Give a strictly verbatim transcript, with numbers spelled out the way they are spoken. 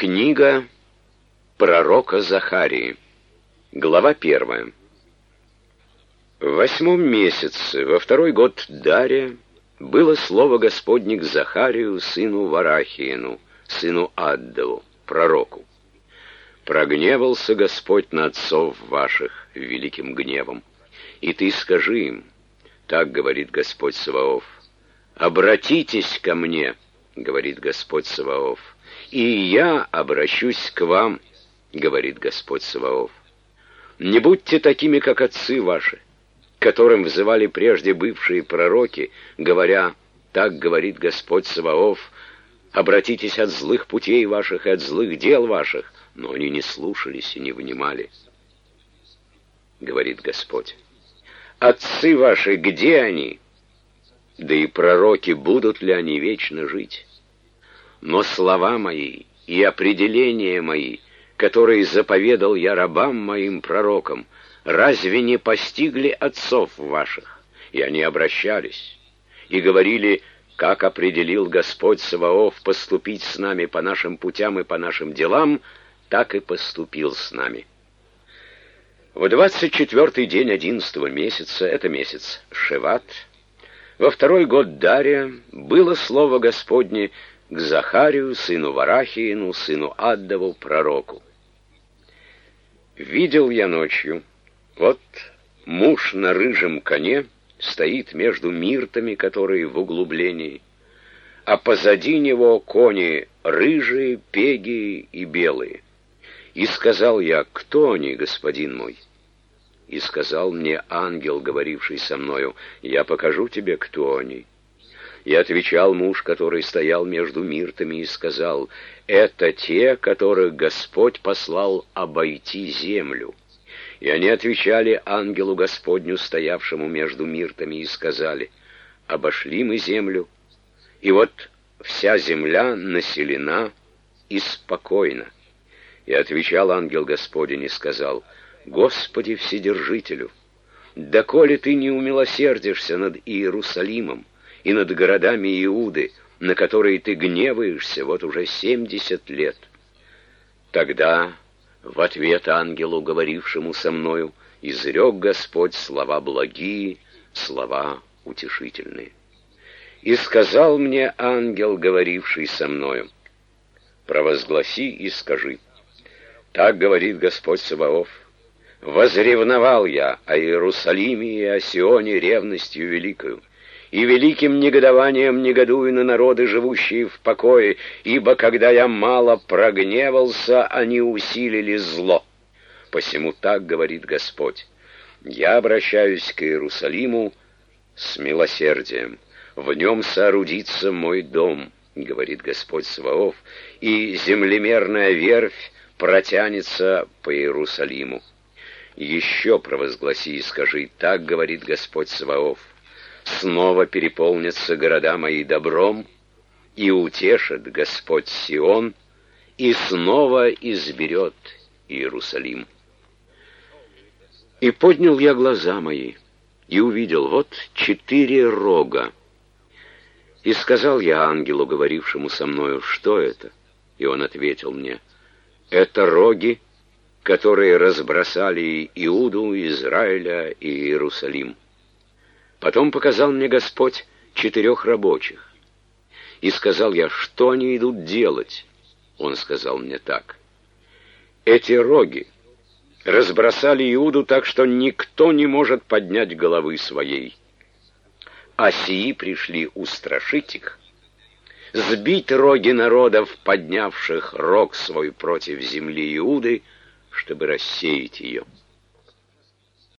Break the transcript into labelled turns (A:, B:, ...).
A: Книга пророка Захарии. Глава первая. В восьмом месяце, во второй год Дария, было слово Господне к Захарию, сыну Варахиину, сыну Аддову, пророку. «Прогневался Господь на отцов ваших великим гневом, и ты скажи им, так говорит Господь Саваоф, обратитесь ко мне, говорит Господь Саваоф, и я обращусь к вам, говорит Господь Саваоф. Не будьте такими, как отцы ваши, которым взывали прежде бывшие пророки, говоря, так говорит Господь Саваоф, обратитесь от злых путей ваших и от злых дел ваших, но они не слушались и не внимали. Говорит Господь, отцы ваши, где они? Да и пророки, будут ли они вечно жить? Но слова мои и определения мои, которые заповедал я рабам моим пророкам, разве не постигли отцов ваших? И они обращались и говорили, как определил Господь Саваоф поступить с нами по нашим путям и по нашим делам, так и поступил с нами. В двадцать четвертый день одиннадцатого месяца, это месяц Шеват, во второй год Дария, было слово Господне к Захарию, сыну Варахиину, сыну Аддову, пророку. Видел я ночью, вот муж на рыжем коне стоит между миртами, которые в углублении, а позади него кони рыжие, пегие и белые. И сказал я, кто они, господин мой? И сказал мне ангел, говоривший со мною, я покажу тебе, кто они. И отвечал муж, который стоял между миртами, и сказал, это те, которых Господь послал обойти землю. И они отвечали ангелу Господню, стоявшему между миртами, и сказали, обошли мы землю, и вот вся земля населена и спокойна. И отвечал ангел Господень и сказал, Господи Вседержителю, доколе ты не умилосердишься над Иерусалимом и над городами Иуды, на которые ты гневаешься вот уже семьдесят лет. Тогда в ответ ангелу, говорившему со мною, изрек Господь слова благие, слова утешительные. И сказал мне ангел, говоривший со мною, провозгласи и скажи, так говорит Господь Саваоф, возревновал я о Иерусалиме и о Сионе ревностью великою, и великим негодованием негодую на народы, живущие в покое, ибо когда я мало прогневался, они усилили зло. Посему так говорит Господь, я обращаюсь к Иерусалиму с милосердием, в нем соорудится мой дом, говорит Господь Саваоф, и землемерная верфь протянется по Иерусалиму. Еще провозгласи и скажи, так говорит Господь Саваоф, снова переполнятся города мои добром, и утешит Господь Сион, и снова изберет Иерусалим. И поднял я глаза мои, и увидел, вот четыре рога. И сказал я ангелу, говорившему со мною, что это? И он ответил мне, это роги, которые разбросали Иуду, Израиля и Иерусалим. Потом показал мне Господь четырех рабочих. И сказал я, что они идут делать? Он сказал мне так. Эти роги разбросали Иуду так, что никто не может поднять головы своей. А сии пришли устрашить их, сбить роги народов, поднявших рог свой против земли Иуды, чтобы рассеять ее.